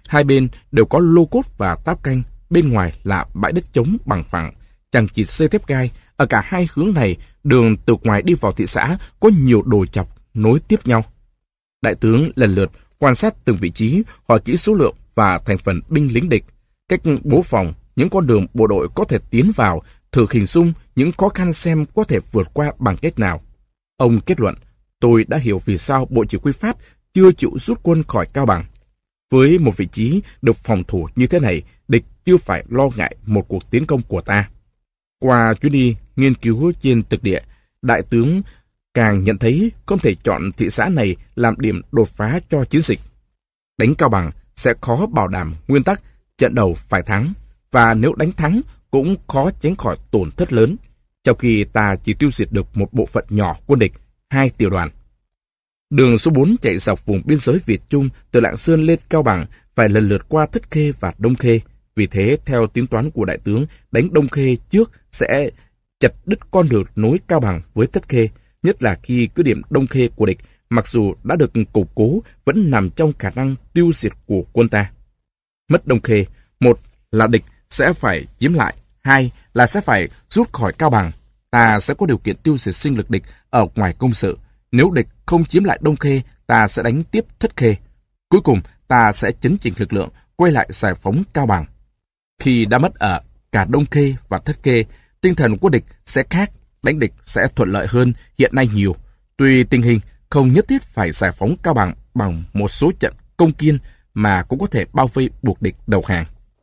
Hai bên đều có lô cốt và táp canh, bên ngoài là bãi đất trống bằng phẳng, chằng chịt xây thép gai. Ở cả hai hướng này, đường từ ngoài đi vào thị xã có nhiều đồi chọc nối tiếp nhau. Đại tướng lần lượt quan sát từng vị trí, hỏi kỹ số lượng và thành phần binh lính địch, cách bố phòng, những con đường bộ đội có thể tiến vào, thử hình dung những khó khăn xem có thể vượt qua bằng cách nào. Ông kết luận, tôi đã hiểu vì sao Bộ Chỉ huy Pháp chưa chịu rút quân khỏi Cao Bằng. Với một vị trí được phòng thủ như thế này, địch chưa phải lo ngại một cuộc tiến công của ta. Qua chuyến đi nghiên cứu trên thực địa, đại tướng càng nhận thấy không thể chọn thị xã này làm điểm đột phá cho chiến dịch. Đánh Cao Bằng sẽ khó bảo đảm nguyên tắc trận đầu phải thắng, và nếu đánh thắng cũng khó tránh khỏi tổn thất lớn, trong khi ta chỉ tiêu diệt được một bộ phận nhỏ quân địch, 2 tiểu đoàn. Đường số 4 chạy dọc vùng biên giới Việt Trung từ Lạng Sơn lên Cao Bằng phải lần lượt qua Thất Khê và Đông Khê. Vì thế, theo tính toán của đại tướng, đánh Đông Khê trước sẽ chặt đứt con đường nối Cao Bằng với Thất Khê, nhất là khi cứ điểm Đông Khê của địch, mặc dù đã được củng cố, vẫn nằm trong khả năng tiêu diệt của quân ta. Mất Đông Khê, một là địch sẽ phải chiếm lại, hai là sẽ phải rút khỏi Cao Bằng. Ta sẽ có điều kiện tiêu diệt sinh lực địch ở ngoài công sự. Nếu địch không chiếm lại Đông Khê, ta sẽ đánh tiếp Thất Khê. Cuối cùng, ta sẽ chấn chỉnh lực lượng, quay lại giải phóng Cao Bằng. Khi đã mất ở cả Đông Khê và Thất Khê, tinh thần của địch sẽ khác, đánh địch sẽ thuận lợi hơn hiện nay nhiều. Tuy tình hình không nhất thiết phải giải phóng Cao Bằng bằng một số trận công kiên, mà cũng có thể bao vây buộc địch đầu hàng.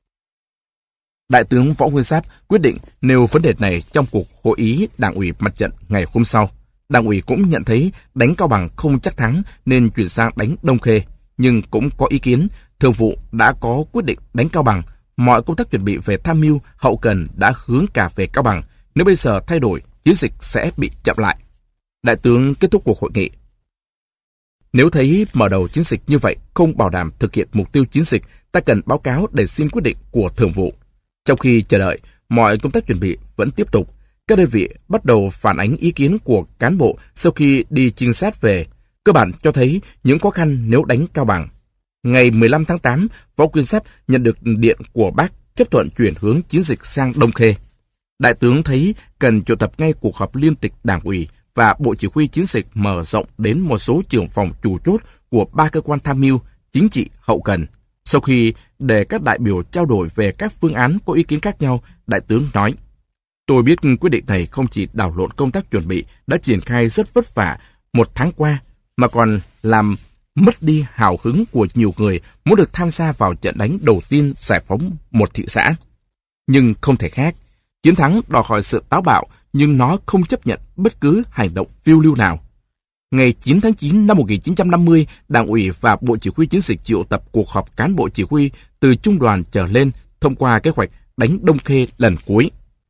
Đại tướng Võ Nguyên Giáp quyết định nêu vấn đề này trong cuộc hội ý Đảng ủy Mặt trận ngày hôm sau. Đảng ủy cũng nhận thấy đánh Cao Bằng không chắc thắng nên chuyển sang đánh Đông Khê, nhưng cũng có ý kiến thường vụ đã có quyết định đánh Cao Bằng. Mọi công tác chuẩn bị về tham mưu hậu cần đã hướng cả về Cao Bằng. Nếu bây giờ thay đổi, chiến dịch sẽ bị chậm lại. Đại tướng kết thúc cuộc hội nghị. Nếu thấy mở đầu chiến dịch như vậy không bảo đảm thực hiện mục tiêu chiến dịch, ta cần báo cáo để xin quyết định của thường vụ. Trong khi chờ đợi, mọi công tác chuẩn bị vẫn tiếp tục. Các đơn vị bắt đầu phản ánh ý kiến của cán bộ sau khi đi trinh sát về, cơ bản cho thấy những khó khăn nếu đánh Cao Bằng. Ngày 15 tháng 8, Võ Nguyên Giáp nhận được điện của Bác chấp thuận chuyển hướng chiến dịch sang Đông Khê. Đại tướng thấy cần triệu tập ngay cuộc họp liên tịch Đảng ủy và Bộ Chỉ huy chiến dịch mở rộng đến một số trưởng phòng chủ chốt của 3 cơ quan tham mưu, chính trị, hậu cần. Sau khi để các đại biểu trao đổi về các phương án có ý kiến khác nhau, đại tướng nói: tôi biết quyết định này không chỉ đảo lộn công tác chuẩn bị đã triển khai rất vất vả một tháng qua, mà còn làm mất đi hào hứng của nhiều người muốn được tham gia vào trận đánh đầu tiên giải phóng một thị xã. Nhưng không thể khác. Chiến thắng đòi hỏi sự táo bạo, nhưng nó không chấp nhận bất cứ hành động phiêu lưu nào. Ngày 9 tháng 9 năm 1950, Đảng ủy và Bộ Chỉ huy chiến dịch triệu tập cuộc họp cán bộ chỉ huy từ trung đoàn trở lên thông qua kế hoạch đánh Đông Khê lần cuối.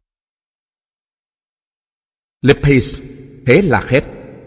Le Pays, thế là hết.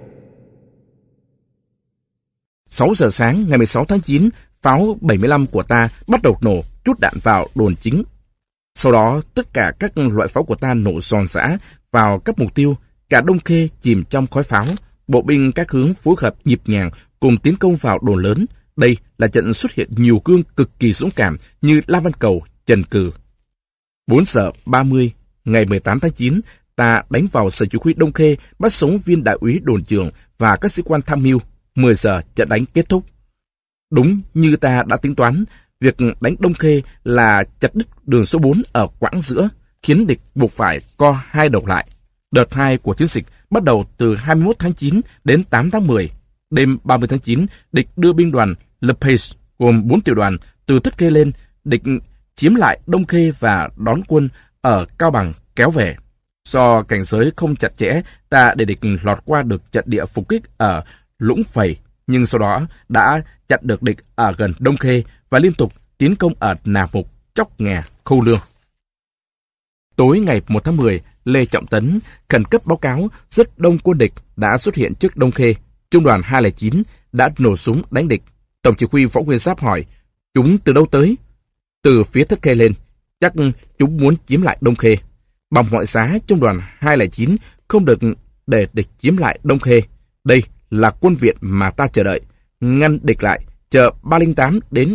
6 giờ sáng ngày 16 tháng 9, pháo 75 của ta bắt đầu nổ, trút đạn vào đồn chính. Sau đó, tất cả các loại pháo của ta nổ giòn giã vào các mục tiêu, cả Đông Khê chìm trong khói pháo. Bộ binh các hướng phối hợp nhịp nhàng cùng tiến công vào đồn lớn. Đây là trận xuất hiện nhiều gương cực kỳ dũng cảm như La Văn Cầu, Trần Cừ. 4 giờ 30 ngày 18 tháng 9, ta đánh vào sở chỉ huy Đông Khê, bắt sống viên đại úy đồn trưởng và các sĩ quan tham mưu. 10 giờ trận đánh kết thúc. Đúng như ta đã tính toán, việc đánh Đông Khê là chặt đứt đường số 4 ở quãng giữa, khiến địch buộc phải co hai đầu lại. Đợt 2 của chiến dịch bắt đầu từ 21 tháng 9 đến 8 tháng 10. Đêm 30 tháng 9, địch đưa binh đoàn Le Pays gồm 4 tiểu đoàn từ Thất Khê lên, địch chiếm lại Đông Khê và đón quân ở Cao Bằng kéo về. Do cảnh giới không chặt chẽ, ta để địch lọt qua được trận địa phục kích ở Lũng Phầy, nhưng sau đó đã chặn được địch ở gần Đông Khê và liên tục tiến công ở Nà Mục, Chóc Nghè, Khâu Lương. Tối ngày 1 tháng 10, Lê Trọng Tấn khẩn cấp báo cáo rất đông quân địch đã xuất hiện trước Đông Khê. Trung đoàn 209 đã nổ súng đánh địch. Tổng chỉ huy Võ Nguyên Giáp hỏi: chúng từ đâu tới? Từ phía Thất Khê lên, chắc chúng muốn chiếm lại Đông Khê. Bằng mọi giá, Trung đoàn 209 không được để địch chiếm lại Đông Khê. Đây là quân viện mà ta chờ đợi. Ngăn địch lại, chờ 308 đến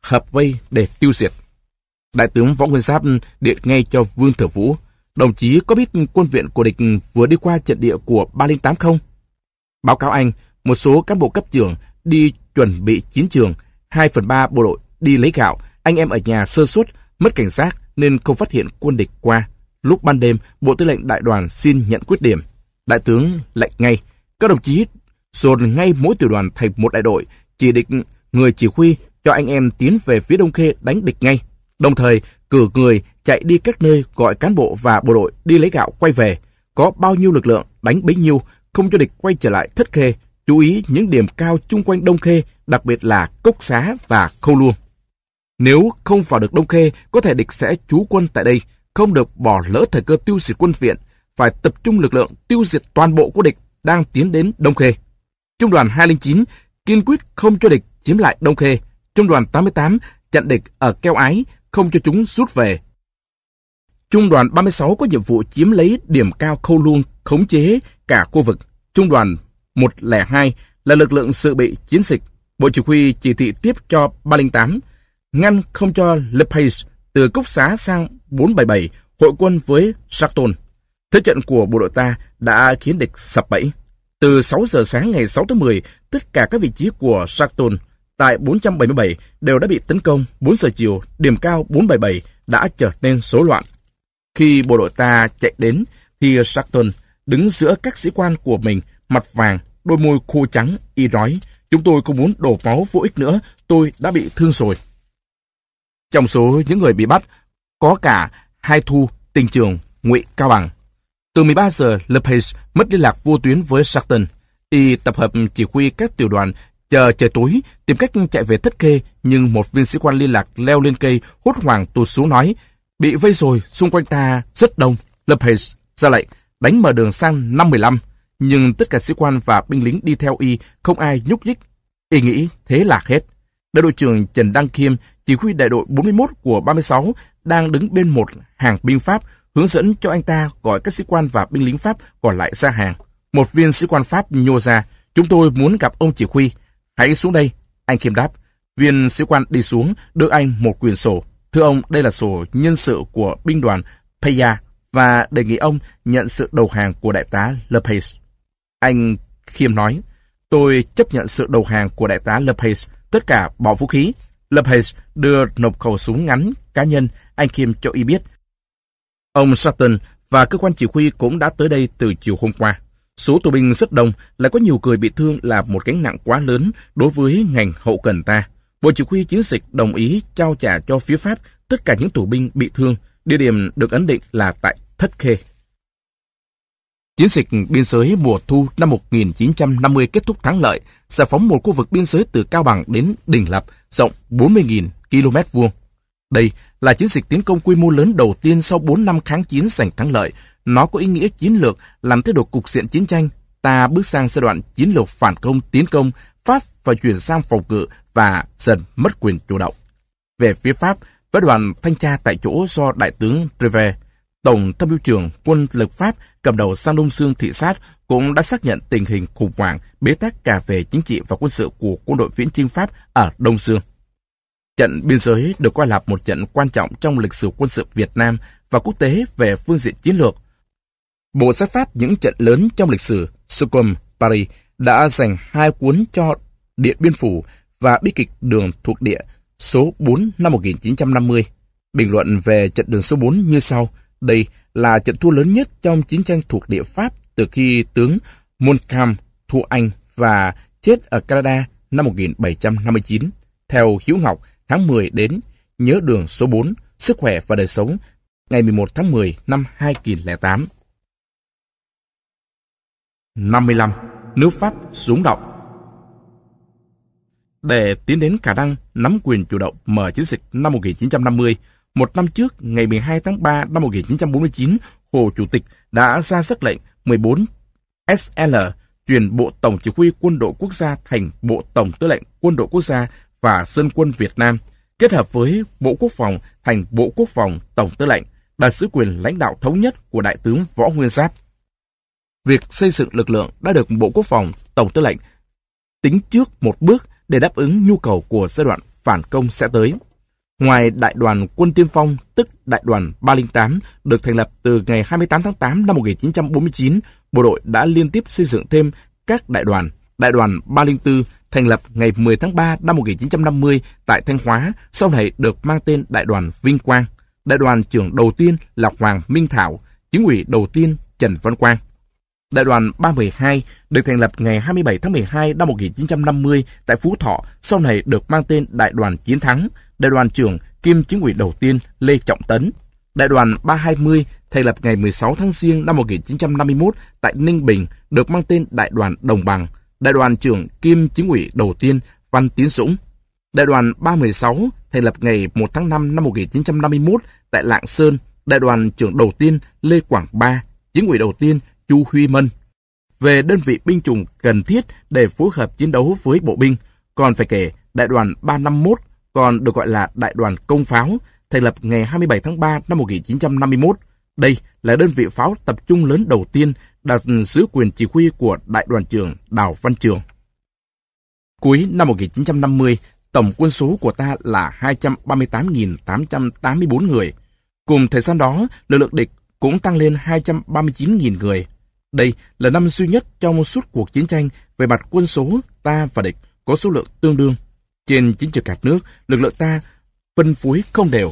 hợp vây để tiêu diệt. Đại tướng Võ Nguyên Giáp điện ngay cho Vương Thừa Vũ: đồng chí có biết quân viện của địch vừa đi qua trận địa của 308 không? Báo cáo anh, một số cán bộ cấp trưởng đi chuẩn bị chiến trường, 2/3 bộ đội đi lấy gạo, anh em ở nhà sơ suất, mất cảnh giác nên không phát hiện quân địch qua. Lúc ban đêm, Bộ Tư lệnh Đại đoàn xin nhận quyết điểm. Đại tướng lệnh ngay: các đồng chí dồn ngay mỗi tiểu đoàn thành một đại đội, chỉ định người chỉ huy cho anh em tiến về phía Đông Khê đánh địch ngay. Đồng thời cử người chạy đi các nơi gọi cán bộ và bộ đội đi lấy gạo quay về. Có bao nhiêu lực lượng đánh bấy nhiêu, không cho địch quay trở lại Thất Khê. Chú ý những điểm cao chung quanh Đông Khê, đặc biệt là Cốc Xá và Khâu Luông. Nếu không vào được Đông Khê, có thể địch sẽ trú quân tại đây, không được bỏ lỡ thời cơ tiêu diệt quân viện, phải tập trung lực lượng tiêu diệt toàn bộ của địch đang tiến đến Đông Khê. Trung đoàn 209 kiên quyết không cho địch chiếm lại Đông Khê. Trung đoàn 88 chặn địch ở Keo Ái, không cho chúng rút về. Trung đoàn 36 có nhiệm vụ chiếm lấy điểm cao Khâu Luông, khống chế cả khu vực. Trung đoàn 102 là lực lượng dự bị chiến dịch. Bộ chỉ huy chỉ thị tiếp cho 308 ngăn không cho Le Pays từ Cốc Xá sang 477 hội quân với Sarton. Thế trận của bộ đội ta đã khiến địch sập bẫy. Từ 6 giờ sáng ngày 6 tháng 10, tất cả các vị trí của Sarton tại 477 đều đã bị tấn công. 4 giờ chiều, điểm cao 477 đã trở nên rối loạn. Khi bộ đội ta chạy đến, thì Sarton đứng giữa các sĩ quan của mình, mặt vàng, đôi môi khô trắng, y nói: chúng tôi không muốn đổ máu vô ích nữa, tôi đã bị thương rồi. Trong số những người bị bắt, có cả Hai Thu, Tình Trường, Ngụy Cao Bằng. Từ 13 giờ, Le Pays mất liên lạc vô tuyến với Sarton. Y tập hợp chỉ huy các tiểu đoàn, chờ trời tối, tìm cách chạy về Thất Khê, nhưng một viên sĩ quan liên lạc leo lên cây, hốt hoảng tụt xuống nói: bị vây rồi, xung quanh ta rất đông. Le Pays ra lệnh đánh mở đường sang 515, nhưng tất cả sĩ quan và binh lính đi theo y không ai nhúc nhích. Y nghĩ thế là hết. Đại đội trưởng Trần Đăng Khiêm, chỉ huy đại đội 41 của 36, đang đứng bên một hàng binh Pháp, hướng dẫn cho anh ta gọi các sĩ quan và binh lính Pháp còn lại ra hàng. Một viên sĩ quan Pháp nhô ra: chúng tôi muốn gặp ông chỉ huy. Hãy xuống đây. Anh Khiêm đáp. Viên sĩ quan đi xuống, đưa anh một quyển sổ. Thưa ông, đây là sổ nhân sự của binh đoàn Paya và đề nghị ông nhận sự đầu hàng của đại tá Le Pays. Anh Khiêm nói: tôi chấp nhận sự đầu hàng của đại tá Le Pays, tất cả bỏ vũ khí. Le Pays đưa nộp khẩu súng ngắn cá nhân. Anh Khiêm cho y biết ông Sarton và cơ quan chỉ huy cũng đã tới đây từ chiều hôm qua. Số tù binh rất đông, lại có nhiều người bị thương là một gánh nặng quá lớn đối với ngành hậu cần ta. Bộ chỉ huy chiến dịch đồng ý trao trả cho phía Pháp tất cả những tù binh bị thương. Địa điểm được ấn định là tại Thất Khê. Chiến dịch biên giới mùa thu năm 1950 kết thúc thắng lợi, giải phóng một khu vực biên giới từ Cao Bằng đến Đình Lập rộng 40.000 km vuông. Đây là chiến dịch tiến công quy mô lớn đầu tiên sau 4 năm kháng chiến giành thắng lợi. Nó có ý nghĩa chiến lược làm thay đổi cục diện chiến tranh. Ta bước sang giai đoạn chiến lược phản công tiến công, Pháp phải chuyển sang phòng ngự và dần mất quyền chủ động. Về phía Pháp, với đoàn thanh tra tại chỗ do Đại tướng Reve, Tổng tham mưu trưởng quân lực Pháp cầm đầu sang Đông Dương thị sát, cũng đã xác nhận tình hình khủng hoảng, bế tắc cả về chính trị và quân sự của quân đội viễn chinh Pháp ở Đông Dương. Trận biên giới được coi là một trận quan trọng trong lịch sử quân sự Việt Nam và quốc tế về phương diện chiến lược. Bộ sách Pháp những trận lớn trong lịch sử Somme, Paris đã dành 2 cuốn cho Điện Biên Phủ và bi kịch Đường thuộc địa số 4 năm 1950. Bình luận về trận đường số 4 như sau: đây là trận thua lớn nhất trong chiến tranh thuộc địa Pháp từ khi tướng Montcalm thua Anh và chết ở Canada năm 1759. Theo Hiếu Ngọc, tháng 10 đến, nhớ đường số 4, sức khỏe và đời sống, ngày 11 tháng 10 năm 2008. 55. Nước Pháp rúng động. Để tiến đến khả năng nắm quyền chủ động mở chiến dịch năm 1950, một năm trước, ngày 12 tháng 3 năm 1949, Hồ Chủ tịch đã ra sắc lệnh 14 SL chuyển Bộ Tổng Chỉ huy Quân đội Quốc gia thành Bộ Tổng Tư lệnh Quân đội Quốc gia và Dân quân Việt Nam, kết hợp với Bộ Quốc phòng thành Bộ Quốc phòng Tổng Tư lệnh, đạt sứ quyền lãnh đạo thống nhất của Đại tướng Võ Nguyên Giáp. Việc xây dựng lực lượng đã được Bộ Quốc phòng Tổng Tư lệnh tính trước một bước để đáp ứng nhu cầu của giai đoạn phản công sẽ tới. Ngoài đại đoàn quân tiên phong, tức đại đoàn 308, được thành lập từ ngày 28 tháng 8 năm 1949, bộ đội đã liên tiếp xây dựng thêm các đại đoàn. Đại đoàn 304 thành lập ngày 10 tháng 3 năm 1950 tại Thanh Hóa, sau này được mang tên đại đoàn Vinh Quang. Đại đoàn trưởng đầu tiên là Hoàng Minh Thảo, chính ủy đầu tiên Trần Văn Quang. Đại đoàn 312 được thành lập ngày 27 tháng 12 năm 1950 tại Phú Thọ, sau này được mang tên Đại đoàn Chiến Thắng. Đại đoàn trưởng kiêm chính ủy đầu tiên Lê Trọng Tấn. Đại đoàn 320 thành lập ngày 16 tháng Giêng năm 1951 tại Ninh Bình, được mang tên Đại đoàn Đồng Bằng. Đại đoàn trưởng kiêm chính ủy đầu tiên Văn Tiến Dũng. Đại đoàn 316 thành lập ngày 1 tháng 5 năm 1951 tại Lạng Sơn. Đại đoàn trưởng đầu tiên Lê Quảng Ba, chính ủy đầu tiên Chu Huy Mân. Về đơn vị binh chủng cần thiết để phối hợp chiến đấu với bộ binh, còn phải kể đại đoàn 351, còn được gọi là đại đoàn công pháo, thành lập ngày 27 tháng 3 năm 1951. Đây là đơn vị pháo tập trung lớn đầu tiên đặt dưới quyền chỉ huy của đại đoàn trưởng Đào Văn Trường. Cuối năm 1950, tổng quân số của ta là 238.884 người. Cùng thời gian đó, lực lượng địch cũng tăng lên 239.000 người. Đây là năm duy nhất trong suốt cuộc chiến tranh về mặt quân số ta và địch có số lượng tương đương. Trên chiến trường cả nước, lực lượng ta phân phối không đều.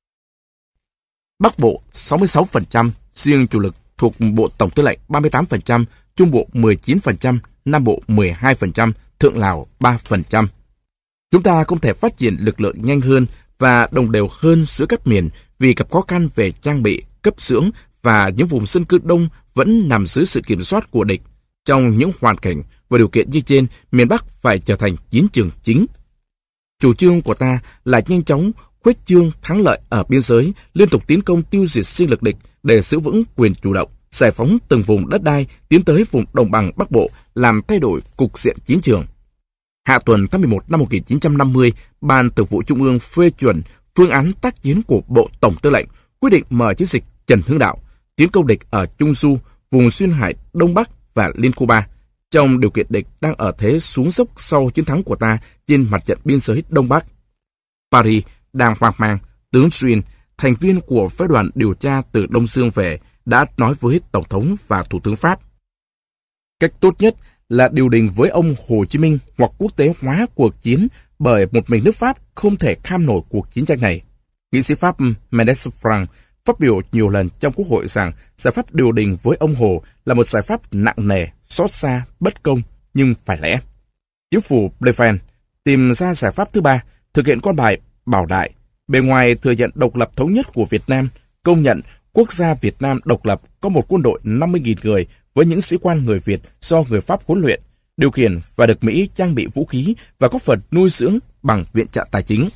Bắc Bộ 66%, riêng chủ lực thuộc Bộ Tổng Tư lệnh 38%, Trung Bộ 19%, Nam Bộ 12%, Thượng Lào 3%. Chúng ta không thể phát triển lực lượng nhanh hơn và đồng đều hơn giữa các miền vì gặp khó khăn về trang bị, cấp dưỡng và những vùng dân cư đông vẫn nằm dưới sự kiểm soát của địch. Trong những hoàn cảnh và điều kiện như trên, miền Bắc phải trở thành chiến trường chính. Chủ trương của ta là nhanh chóng khuếch trương thắng lợi ở biên giới, liên tục tiến công tiêu diệt sinh lực địch để giữ vững quyền chủ động, giải phóng từng vùng đất đai, tiến tới vùng đồng bằng Bắc Bộ, làm thay đổi cục diện chiến trường. Hạ tuần tháng 11 năm 1950, Ban Thường vụ Trung ương phê chuẩn phương án tác chiến của Bộ Tổng Tư lệnh, quyết định mở chiến dịch Trần Hưng Đạo, tiến công địch ở Trung Du, vùng Duyên Hải Đông Bắc và Liên Khu Ba, trong điều kiện địch đang ở thế xuống dốc sau chiến thắng của ta trên mặt trận biên giới Đông Bắc. Paris đang hoang mang, tướng Duyên, thành viên của phái đoàn điều tra từ Đông Dương về, đã nói với Tổng thống và Thủ tướng Pháp. Cách tốt nhất là điều đình với ông Hồ Chí Minh hoặc quốc tế hóa cuộc chiến, bởi một mình nước Pháp không thể kham nổi cuộc chiến tranh này. Nghị sĩ Pháp Mendes Franck phát biểu nhiều lần trong Quốc hội rằng giải pháp điều đình với ông Hồ là một giải pháp nặng nề, xót xa, bất công, nhưng phải lẽ. Chính phủ Pleven tìm ra giải pháp thứ ba, thực hiện con bài Bảo Đại, bề ngoài thừa nhận độc lập thống nhất của Việt Nam, công nhận quốc gia Việt Nam độc lập có một quân đội 50.000 người với những sĩ quan người Việt do người Pháp huấn luyện, điều khiển và được Mỹ trang bị vũ khí và có phần nuôi dưỡng bằng viện trợ tài chính.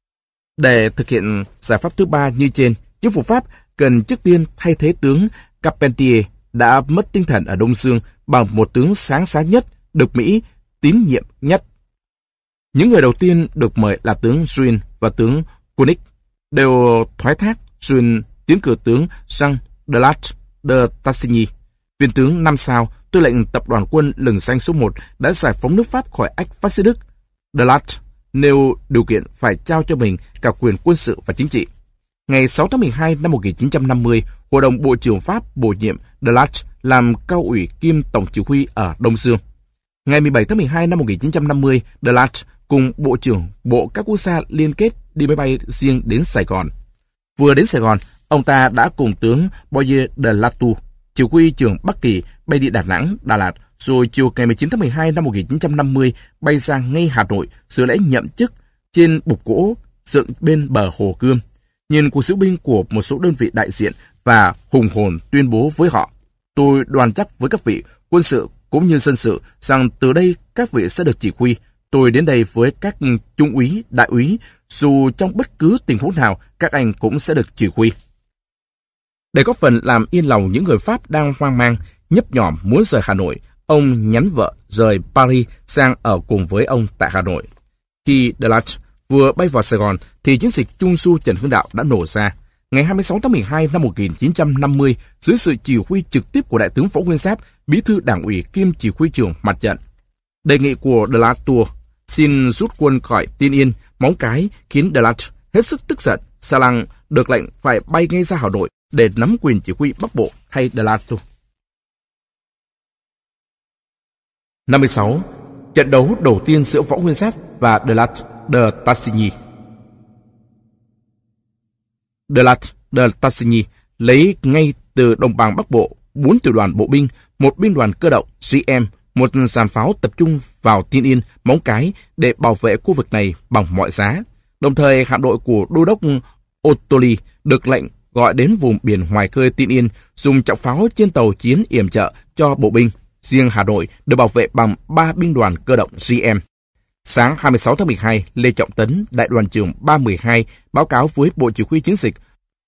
Để thực hiện giải pháp thứ ba như trên, chính phủ Pháp cần trước tiên thay thế tướng Carpentier đã mất tinh thần ở Đông Dương bằng một tướng sáng giá nhất, được Mỹ tín nhiệm nhất. Những người đầu tiên được mời là tướng Duyên và tướng Koenig, đều thoái thác. Duyên tiến cử tướng Jean de Lat de Tassigny, viên tướng 5 sao, tư lệnh tập đoàn quân lừng danh số 1, đã giải phóng nước Pháp khỏi ách phát xít Đức. De Lat nêu điều kiện phải trao cho mình cả quyền quân sự và chính trị. Ngày 6 tháng 12 năm 1950, Hội đồng Bộ trưởng Pháp bổ nhiệm De Lat làm cao ủy kiêm tổng chỉ huy ở Đông Dương. Ngày 17 tháng 12 năm 1950, De Lat cùng Bộ trưởng Bộ các quốc gia liên kết đi máy bay riêng đến Sài Gòn. Vừa đến Sài Gòn, ông ta đã cùng tướng Boyer de Latour, chỉ huy trưởng Bắc Kỳ, bay đi Đà Nẵng, Đà Lạt, rồi chiều ngày 19 tháng 12 năm 1950 bay ra ngay Hà Nội dự lễ nhậm chức trên bục gỗ dựng bên bờ Hồ Gươm. Nhìn cuộc diễu binh của một số đơn vị đại diện và hùng hồn tuyên bố với họ: tôi đoàn chắc với các vị quân sự cũng như dân sự rằng từ đây các vị sẽ được chỉ huy. Tôi đến đây với các trung úy, đại úy, dù trong bất cứ tình huống nào các anh cũng sẽ được chỉ huy. Để có phần làm yên lòng những người Pháp đang hoang mang, nhấp nhổm muốn rời Hà Nội, ông nhắn vợ rời Paris sang ở cùng với ông tại Hà Nội. Khi De Lat vừa bay vào Sài Gòn thì chiến dịch Trung Du Trần Hưng Đạo đã nổ ra. Ngày 26 tháng 12 năm 1950, dưới sự chỉ huy trực tiếp của Đại tướng Võ Nguyên Giáp, Bí thư Đảng ủy kiêm chỉ huy trưởng mặt trận. Đề nghị của De Latour xin rút quân khỏi Tiên Yên, Móng Cái khiến De Lat hết sức tức giận. Sa Lăng được lệnh phải bay ngay ra Hà Nội để nắm quyền chỉ huy Bắc Bộ thay De Lat. 56. Trận đấu đầu tiên giữa Võ Nguyên Giáp và De Lat de Tassigny. De Lat de Tassigny lấy ngay từ đồng bằng Bắc Bộ 4 tiểu đoàn bộ binh, 1 binh đoàn cơ động GM, 1 dàn pháo tập trung vào Tiên Yên, Móng Cái để bảo vệ khu vực này bằng mọi giá. Đồng thời, hạm đội của đô đốc Ottoli được lệnh gọi đến vùng biển ngoài khơi Tiên Yên, dùng trọng pháo trên tàu chiến yểm trợ cho bộ binh. Riêng Hà Nội được bảo vệ bằng 3 binh đoàn cơ động GM. Sáng 26 tháng 12, Lê Trọng Tấn, đại đoàn trưởng 312, báo cáo với Bộ Chỉ huy Chiến dịch.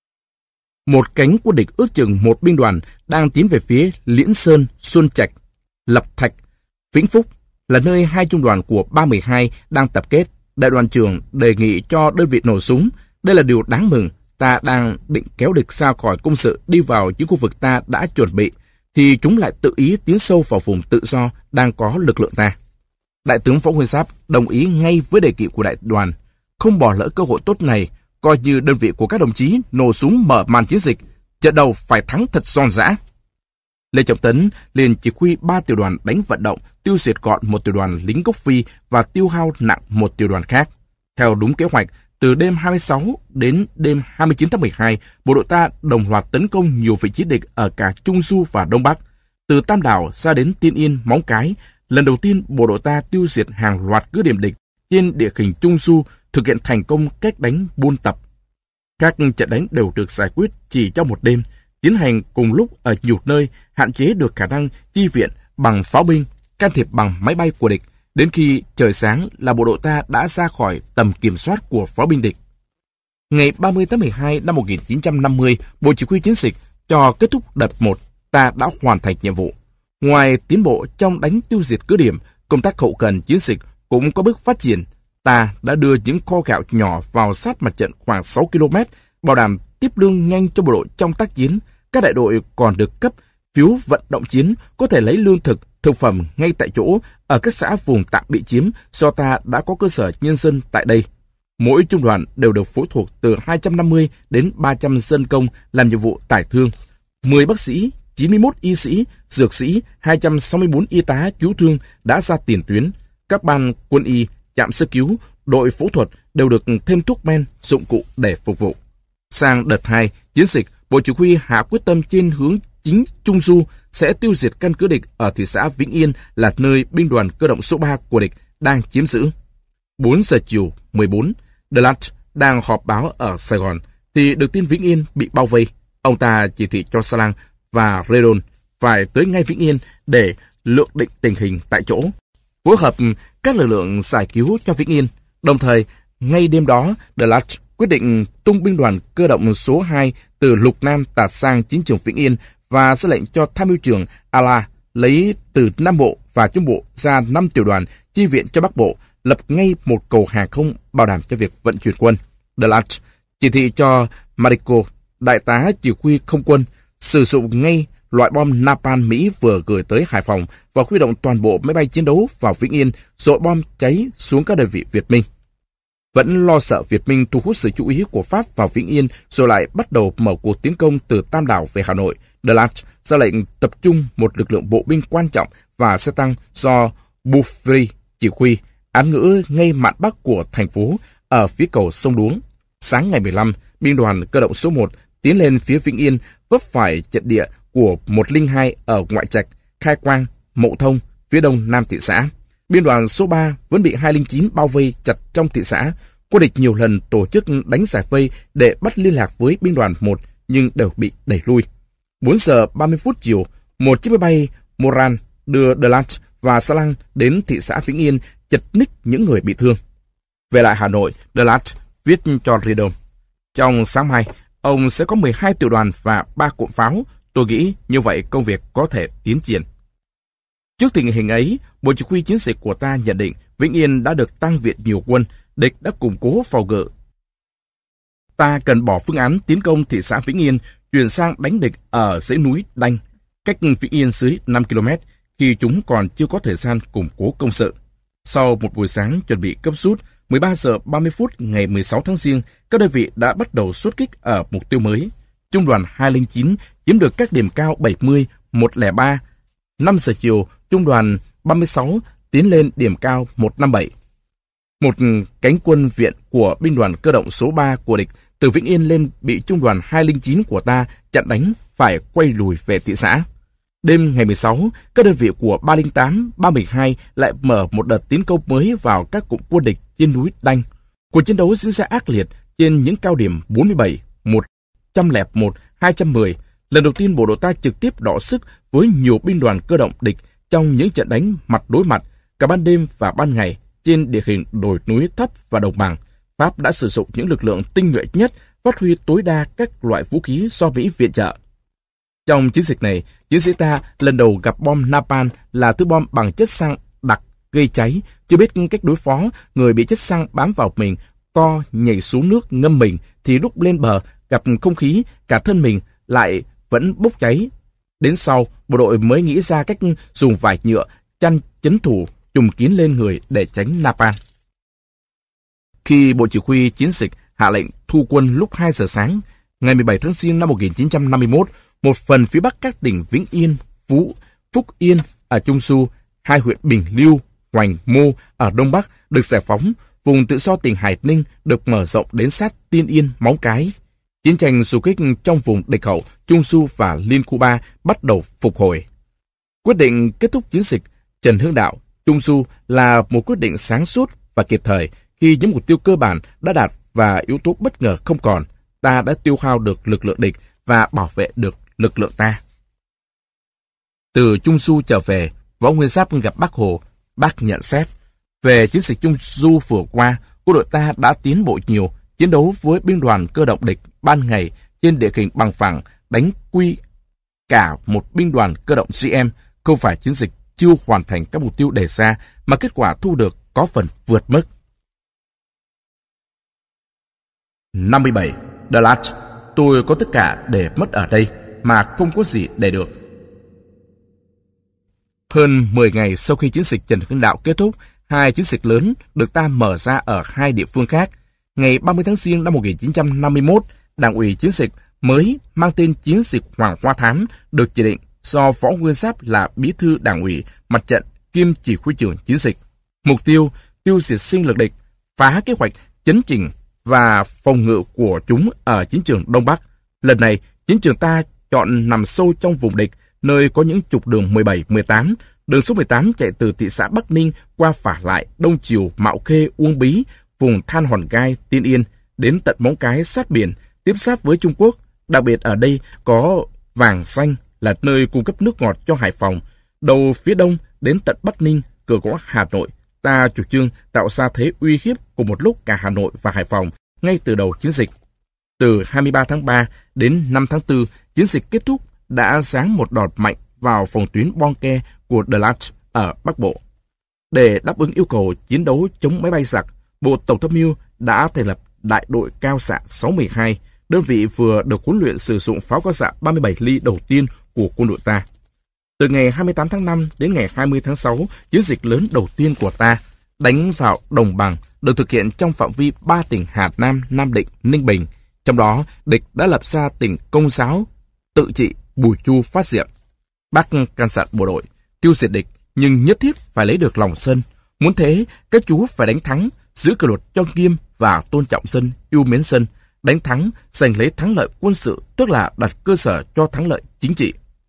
Một cánh quân địch ước chừng 1 binh đoàn đang tiến về phía Liễn Sơn, Xuân Trạch, Lập Thạch, Vĩnh Phúc, là nơi 2 trung đoàn của 312 đang tập kết. Đại đoàn trưởng đề nghị cho đơn vị nổ súng. Đây là điều đáng mừng. Ta đang định kéo địch ra khỏi công sự đi vào những khu vực ta đã chuẩn bị, thì chúng lại tự ý tiến sâu vào vùng tự do đang có lực lượng ta. Đại tướng Võ Nguyên Giáp đồng ý ngay với đề nghị của đại đoàn, không bỏ lỡ cơ hội tốt này, coi như đơn vị của các đồng chí nổ súng mở màn chiến dịch, trận đầu phải thắng thật giòn giã. Lê Trọng Tấn liền chỉ huy 3 tiểu đoàn đánh vận động, tiêu diệt gọn 1 tiểu đoàn lính gốc Phi và tiêu hao nặng 1 tiểu đoàn khác. Theo đúng kế hoạch, từ đêm 26 đến đêm 29 tháng 12, bộ đội ta đồng loạt tấn công nhiều vị trí địch ở cả Trung Du và Đông Bắc. Từ Tam Đảo ra đến Tiên Yên, Móng Cái, lần đầu tiên bộ đội ta tiêu diệt hàng loạt cứ điểm địch trên địa hình Trung Du, thực hiện thành công cách đánh buôn tập. Các trận đánh đều được giải quyết chỉ trong một đêm, tiến hành cùng lúc ở nhiều nơi, hạn chế được khả năng chi viện bằng pháo binh, can thiệp bằng máy bay của địch. Đến khi trời sáng là bộ đội ta đã ra khỏi tầm kiểm soát của pháo binh địch. Ngày 30 tháng 12 năm 1950, Bộ Chỉ huy Chiến dịch cho kết thúc đợt 1, ta đã hoàn thành nhiệm vụ. Ngoài tiến bộ trong đánh tiêu diệt cứ điểm, công tác hậu cần chiến dịch cũng có bước phát triển. Ta đã đưa những kho gạo nhỏ vào sát mặt trận khoảng 6 km, bảo đảm tiếp lương nhanh cho bộ đội trong tác chiến. Các đại đội còn được cấp phiếu vận động chiến, có thể lấy lương thực, thực phẩm ngay tại chỗ ở các xã vùng tạm bị chiếm, do ta đã có cơ sở nhân dân tại đây. Mỗi trung đoàn đều được phối thuộc từ 250 đến 300 dân công làm nhiệm vụ tải thương, 10 bác sĩ, 91 y sĩ, dược sĩ, 264 y tá cứu thương đã ra tiền tuyến. Các ban quân y, trạm sơ cứu, đội phẫu thuật đều được thêm thuốc men, dụng cụ để phục vụ. Sang đợt 2, chiến dịch, Bộ Chỉ huy hạ quyết tâm trên hướng chính Trung Du sẽ tiêu diệt căn cứ địch ở thị xã Vĩnh Yên, là nơi binh đoàn cơ động số 3 của địch đang chiếm giữ. 4 giờ chiều 14, De Lat đang họp báo ở Sài Gòn thì được tin Vĩnh Yên bị bao vây. Ông ta chỉ thị cho Sa Lăng và Redon phải tới ngay Vĩnh Yên để lượng định tình hình tại chỗ, phối hợp các lực lượng giải cứu cho Vĩnh Yên. Đồng thời, ngay đêm đó, De Lat quyết định tung binh đoàn cơ động số 2 từ Lục Nam tạt sang chiến trường Vĩnh Yên và ra lệnh cho tham mưu trưởng Ala lấy từ Nam Bộ và Trung Bộ ra 5 tiểu đoàn chi viện cho Bắc Bộ, lập ngay một cầu hàng không bảo đảm cho việc vận chuyển quân. De Lat chỉ thị cho Marico, đại tá chỉ huy không quân, sử dụng ngay loại bom napalm Mỹ vừa gửi tới Hải Phòng và huy động toàn bộ máy bay chiến đấu vào Vĩnh Yên, dội bom cháy xuống các đơn vị Việt Minh. Vẫn lo sợ Việt Minh thu hút sự chú ý của Pháp vào Vĩnh Yên rồi lại bắt đầu mở cuộc tiến công từ Tam Đảo về Hà Nội, De Lat ra lệnh tập trung một lực lượng bộ binh quan trọng và xe tăng do Bouffry chỉ huy, án ngữ ngay mạn bắc của thành phố ở phía cầu sông Đuống. Sáng ngày 15, binh đoàn cơ động số 1 tiến lên phía Vĩnh Yên, vấp phải trận địa của 102 ở Ngoại Trạch, Khai Quang, Mậu Thông, phía đông nam thị xã. Binh đoàn số 3 vẫn bị 209 bao vây chặt trong thị xã. Quân địch nhiều lần tổ chức đánh giải vây để bắt liên lạc với binh đoàn 1 nhưng đều bị đẩy lui. 4 giờ 30 phút chiều, một chiếc máy bay Moran đưa De Lat và Sa Lăng đến thị xã Vĩnh Yên chật ních những người bị thương. Về lại Hà Nội, De Lat viết cho Redon: trong sáng mai, ông sẽ có 12 tiểu đoàn và 3 cụm pháo. Tôi nghĩ như vậy công việc có thể tiến triển. Trước tình hình ấy, Bộ Chỉ huy Chiến dịch của ta nhận định Vĩnh Yên đã được tăng viện nhiều quân, địch đã củng cố phòng ngự. Ta cần bỏ phương án tiến công thị xã Vĩnh Yên, chuyển sang đánh địch ở dãy núi Đanh, cách Vĩnh Yên dưới 5 km, khi chúng còn chưa có thời gian củng cố công sự. Sau một buổi sáng chuẩn bị cấp rút, 13 giờ 30 phút ngày 16 tháng Giêng, các đơn vị đã bắt đầu xuất kích ở mục tiêu mới. Trung đoàn 209 chiếm được các điểm cao 70, 103. 5 giờ chiều, Trung đoàn 36 tiến lên điểm cao 157. Một cánh quân viện của binh đoàn cơ động số 3 của địch từ Vĩnh Yên lên bị Trung đoàn 209 của ta chặn đánh, phải quay lùi về thị xã. Đêm ngày 16, các đơn vị của 308, 312 lại mở một đợt tiến công mới vào các cụm quân địch trên núi Đanh. Cuộc chiến đấu diễn ra ác liệt trên những cao điểm 47, 101, 210. Lần đầu tiên bộ đội ta trực tiếp đọ sức với nhiều binh đoàn cơ động địch trong những trận đánh mặt đối mặt, cả ban đêm và ban ngày trên địa hình đồi núi thấp và đồng bằng. Pháp đã sử dụng những lực lượng tinh nhuệ nhất, phát huy tối đa các loại vũ khí do Mỹ viện trợ. Trong chiến dịch này, chiến sĩ ta lần đầu gặp bom napalm là thứ bom bằng chất xăng đặc gây cháy. Chưa biết cách đối phó, người bị chất xăng bám vào mình, co nhảy xuống nước ngâm mình, thì lúc lên bờ gặp không khí, cả thân mình lại vẫn bốc cháy. Đến sau, bộ đội mới nghĩ ra cách dùng vải nhựa chăn chấn thủ trùm kín lên người để tránh napalm. Khi Bộ Chỉ huy Chiến dịch hạ lệnh thu quân lúc 2 giờ sáng, ngày 17 tháng Giêng năm 1951, một phần phía bắc các tỉnh Vĩnh Yên, Phúc Yên ở Trung Du, hai huyện Bình Liêu, Hoành Mô ở Đông Bắc được giải phóng, vùng tự do tỉnh Hải Ninh được mở rộng đến sát Tiên Yên, Móng Cái. Chiến tranh du kích trong vùng địch hậu, Trung Du và Liên Khu Ba bắt đầu phục hồi. Quyết định kết thúc chiến dịch Trần Hưng Đạo, Trung Du là một quyết định sáng suốt và kịp thời khi những mục tiêu cơ bản đã đạt và yếu tố bất ngờ không còn. Ta đã tiêu hao được lực lượng địch và bảo vệ được lực lượng ta. Từ Trung Du trở về, Võ Nguyên Giáp gặp Bác Hồ. Bác nhận xét về chiến dịch Trung Du vừa qua, quân đội ta đã tiến bộ nhiều, chiến đấu với binh đoàn cơ động địch ban ngày trên địa hình bằng phẳng, đánh quy cả một binh đoàn cơ động GM. Không phải chiến dịch chưa hoàn thành các mục tiêu đề ra, mà kết quả thu được có phần vượt mức. 57. The Last. Tôi có tất cả để mất ở đây, mà không có gì để được. Hơn 10 ngày sau khi chiến dịch Trần Hưng Đạo kết thúc, hai chiến dịch lớn được ta mở ra ở hai địa phương khác. Ngày 30 tháng Giêng năm 1951, Đảng ủy chiến dịch mới mang tên Chiến dịch Hoàng Hoa Thám được chỉ định do Võ Nguyên Giáp là Bí thư Đảng ủy Mặt trận kiêm chỉ huy trưởng chiến dịch. Mục tiêu tiêu diệt sinh lực địch, phá kế hoạch chấn chỉnh và phòng ngự của chúng ở chiến trường Đông Bắc. Lần này, chiến trường ta chọn nằm sâu trong vùng địch, nơi có những trục đường 17, 18. Đường số 18 chạy từ thị xã Bắc Ninh qua Phả Lại, Đông Triều, Mạo Khê, Uông Bí, vùng Than Hòn Gai, Tiên Yên, đến tận Móng Cái sát biển, tiếp giáp với Trung Quốc. Đặc biệt ở đây có Vàng Xanh là nơi cung cấp nước ngọt cho Hải Phòng. Đầu phía đông đến tận Bắc Ninh, cửa ngõ Hà Nội. Ta chủ trương tạo ra thế uy hiếp cùng một lúc cả Hà Nội và Hải Phòng ngay từ đầu chiến dịch. Từ 23 tháng 3 đến 5 tháng 4, chiến dịch kết thúc đã giáng một đòn mạnh vào phòng tuyến Bonke của The Last ở Bắc Bộ. Để đáp ứng yêu cầu chiến đấu chống máy bay giặc, Bộ Tổng tham mưu đã thành lập Đại đội Cao xạ 612, đơn vị vừa được huấn luyện sử dụng pháo cao xạ 37 ly đầu tiên của quân đội ta. Từ ngày 28 tháng 5 đến ngày 20 tháng 6, chiến dịch lớn đầu tiên của ta, đánh vào đồng bằng, được thực hiện trong phạm vi 3 tỉnh Hà Nam, Nam Định, Ninh Bình. Trong đó, địch đã lập ra tỉnh Công Giáo, Tự Trị, Bùi Chu phát diệm. Bác căn dặn bộ đội, tiêu diệt địch, nhưng nhất thiết phải lấy được lòng dân. Muốn thế, các chú phải đánh thắng, giữ kỷ luật cho nghiêm và tôn trọng dân, yêu mến dân. Đánh thắng, giành lấy thắng lợi quân sự, tức là đặt cơ sở cho thắng lợi chính trị.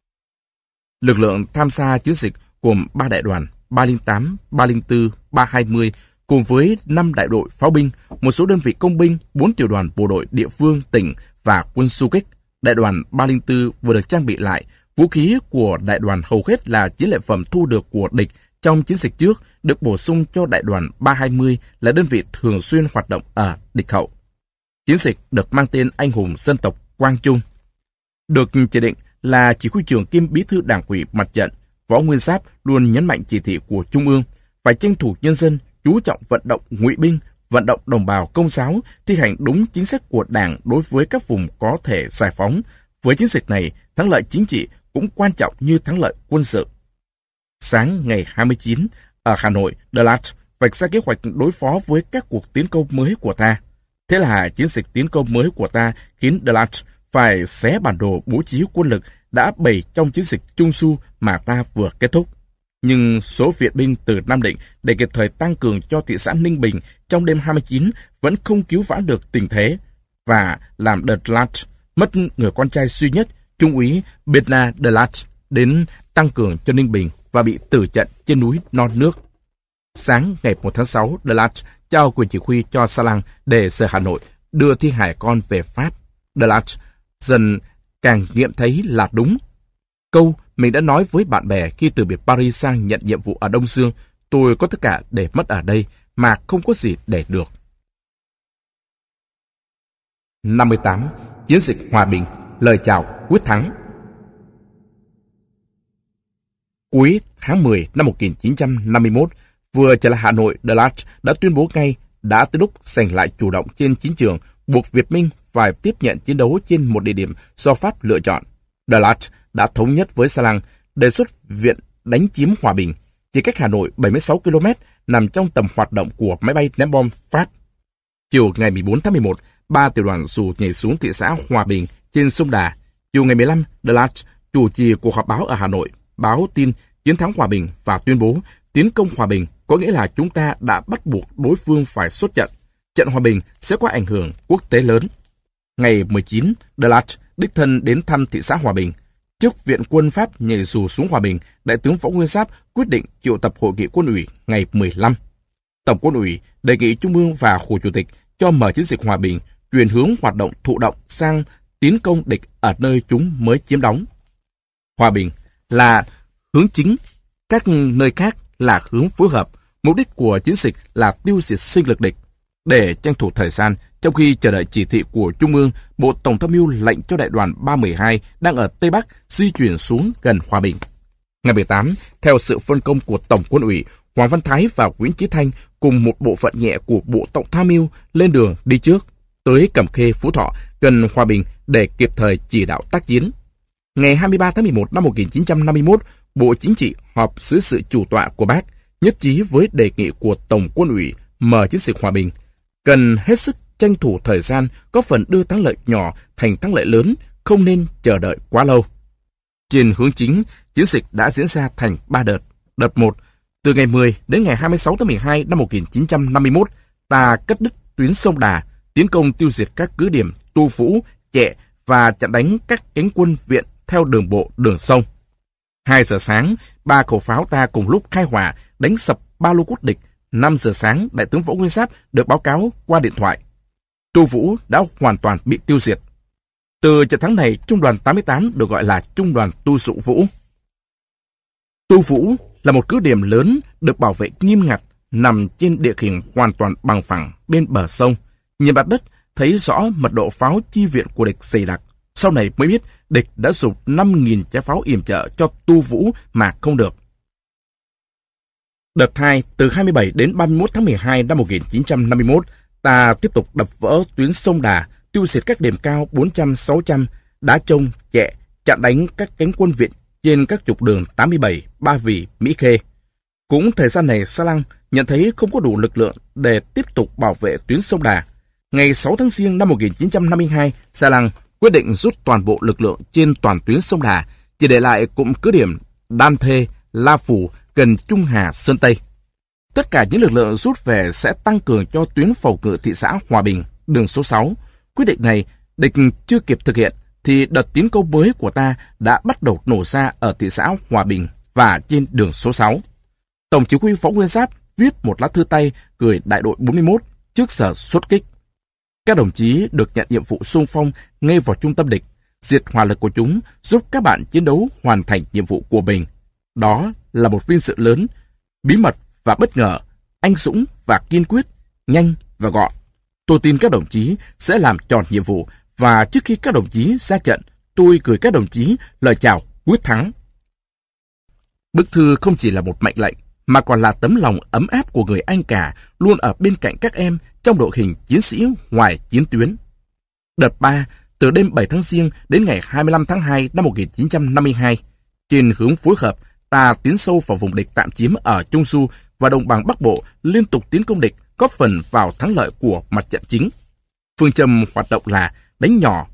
Lực lượng tham gia chiến dịch gồm 3 đại đoàn, 308, 304, 320, cùng với 5 đại đội pháo binh, một số đơn vị công binh, 4 tiểu đoàn bộ đội địa phương, tỉnh và quân du kích. Đại đoàn 304 vừa được trang bị lại. Vũ khí của đại đoàn hầu hết là chiến lợi phẩm thu được của địch trong chiến dịch trước, được bổ sung cho đại đoàn 320 là đơn vị thường xuyên hoạt động ở địch hậu. Chiến dịch được mang tên anh hùng dân tộc Quang Trung. Được chỉ định là chỉ huy trưởng kiêm bí thư Đảng ủy Mặt trận, Võ Nguyên Giáp luôn nhấn mạnh chỉ thị của Trung ương phải tranh thủ nhân dân, chú trọng vận động ngụy binh, vận động đồng bào Công giáo, thi hành đúng chính sách của Đảng đối với các vùng có thể giải phóng. Với chiến dịch này, thắng lợi chính trị cũng quan trọng như thắng lợi quân sự. Sáng ngày 29, ở Hà Nội, The Last vạch ra kế hoạch đối phó với các cuộc tiến công mới của ta. Thế là chiến dịch tiến công mới của ta khiến Delatt phải xé bản đồ bố trí quân lực đã bày trong chiến dịch Trung Su mà ta vừa kết thúc. Nhưng số viện binh từ Nam Định để kịp thời tăng cường cho thị xã Ninh Bình trong đêm 29 vẫn không cứu vãn được tình thế và làm Delatt mất người con trai duy nhất, Trung úy Bernard Delatt, đến tăng cường cho Ninh Bình và bị tử trận trên núi Non Nước. Sáng ngày 1 tháng 6, Delatt trao quyền chỉ huy cho Salang để rời Hà Nội, đưa thi hài con về Pháp. Delatt dần càng nghiệm thấy là đúng. Câu mình đã nói với bạn bè khi từ biệt Paris sang nhận nhiệm vụ ở Đông Dương, tôi có tất cả để mất ở đây mà không có gì để được. 58. Chiến dịch Hòa Bình, lời chào quyết thắng. Cuối tháng 10 năm 1951, vừa trở lại Hà Nội, Delatt đã tuyên bố ngay đã tới lúc giành lại chủ động trên chiến trường, buộc Việt Minh phải tiếp nhận chiến đấu trên một địa điểm do Pháp lựa chọn. Delatt đã thống nhất với Salang đề xuất viện đánh chiếm Hòa Bình, chỉ cách Hà Nội 76 km, nằm trong tầm hoạt động của máy bay ném bom Pháp. Chiều ngày 14 tháng 11, 3 tiểu đoàn dù nhảy xuống thị xã Hòa Bình trên sông Đà. Chiều ngày 15, Delatt chủ trì cuộc họp báo ở Hà Nội, báo tin chiến thắng Hòa Bình và tuyên bố tiến công Hòa Bình có nghĩa là chúng ta đã bắt buộc đối phương phải xuất trận. Trận Hòa Bình sẽ có ảnh hưởng quốc tế lớn. Ngày 19, Delatt đích thân đến thăm thị xã Hòa Bình. Trước viện quân Pháp nhảy dù xuống Hòa Bình, Đại tướng Võ Nguyên Giáp quyết định triệu tập hội nghị quân ủy ngày 15. Tổng quân ủy đề nghị Trung ương và Hồ Chủ tịch cho mở chiến dịch Hòa Bình, chuyển hướng hoạt động thụ động sang tiến công địch ở nơi chúng mới chiếm đóng. Hòa Bình là hướng chính, các nơi khác là hướng phối hợp. Mục đích của chiến dịch là tiêu diệt sinh lực địch. Để tranh thủ thời gian, trong khi chờ đợi chỉ thị của Trung ương, Bộ Tổng tham mưu lệnh cho đại đoàn 312 đang ở Tây Bắc di chuyển xuống gần Hòa Bình. Ngày 18, theo sự phân công của Tổng quân ủy, Hoàng Văn Thái và Nguyễn Chí Thanh cùng một bộ phận nhẹ của Bộ Tổng tham mưu lên đường đi trước, tới Cẩm Khê, Phú Thọ, gần Hòa Bình để kịp thời chỉ đạo tác chiến. Ngày 23 tháng 11 năm 1951, Bộ Chính trị họp dưới sự chủ tọa của Bác, nhất trí với đề nghị của Tổng quân ủy mở chiến dịch Hòa Bình. Cần hết sức tranh thủ thời gian, có phần đưa thắng lợi nhỏ thành thắng lợi lớn, không nên chờ đợi quá lâu. Trên hướng chính, chiến dịch đã diễn ra thành 3 đợt. Đợt 1, từ ngày 10 đến ngày 26 tháng 12 năm 1951, ta cắt đứt tuyến sông Đà, tiến công tiêu diệt các cứ điểm Tu Vũ, Chẹ và chặn đánh các cánh quân viện theo đường bộ, đường sông. 2 giờ sáng, 3 khẩu pháo ta cùng lúc khai hỏa, đánh sập 3 lô cốt địch. 5 giờ sáng, Đại tướng Võ Nguyên Giáp được báo cáo qua điện thoại. Tu Vũ đã hoàn toàn bị tiêu diệt. Từ trận thắng này, Trung đoàn 88 được gọi là Trung đoàn Tu Dụ Vũ. Tu Vũ là một cứ điểm lớn được bảo vệ nghiêm ngặt, nằm trên địa hình hoàn toàn bằng phẳng bên bờ sông. Nhìn mặt đất, thấy rõ mật độ pháo chi viện của địch dày đặc. Sau này mới biết địch đã dùng 5.000 trái pháo yểm trợ cho Tu Vũ mà không được. Đợt 2, từ 27 đến 31 tháng 12 năm 1951, ta tiếp tục đập vỡ tuyến sông Đà, tiêu diệt các điểm cao 400-600, Đá Trông, Chẹ, chặn đánh các cánh quân viện trên các trục đường 87, Ba Vì, Mỹ Khê. Cũng thời gian này, Salang nhận thấy không có đủ lực lượng để tiếp tục bảo vệ tuyến sông Đà. Ngày 6 tháng Giêng năm 1952, Salang quyết định rút toàn bộ lực lượng trên toàn tuyến sông Đà, chỉ để lại cụm cứ điểm Đan Thê, La Phủ gần Trung Hà, Sơn Tây. Tất cả những lực lượng rút về sẽ tăng cường cho tuyến phòng ngự thị xã Hòa Bình, đường số 6. Quyết định này, địch chưa kịp thực hiện, thì đợt tiến công mới của ta đã bắt đầu nổ ra ở thị xã Hòa Bình và trên đường số 6. Tổng chỉ huy Võ Nguyên Giáp viết một lá thư tay gửi đại đội 41 trước giờ xuất kích. Các đồng chí được nhận nhiệm vụ xung phong ngay vào trung tâm địch, diệt hỏa lực của chúng, giúp các bạn chiến đấu hoàn thành nhiệm vụ của mình. Đó là một vinh dự lớn, bí mật và bất ngờ, anh dũng và kiên quyết, nhanh và gọn. Tôi tin các đồng chí sẽ làm tròn nhiệm vụ, và trước khi các đồng chí ra trận, tôi gửi các đồng chí lời chào quyết thắng. Bức thư không chỉ là một mệnh lệnh, mà còn là tấm lòng ấm áp của người anh cả luôn ở bên cạnh các em trong đội hình chiến sĩ ngoài chiến tuyến. Đợt 3, từ đêm 7 tháng Giêng đến ngày 25 tháng 2 năm 1952, trên hướng phối hợp, ta tiến sâu vào vùng địch tạm chiếm ở Trung Du và đồng bằng Bắc Bộ liên tục tiến công địch, góp phần vào thắng lợi của mặt trận chính. Phương châm hoạt động là đánh nhỏ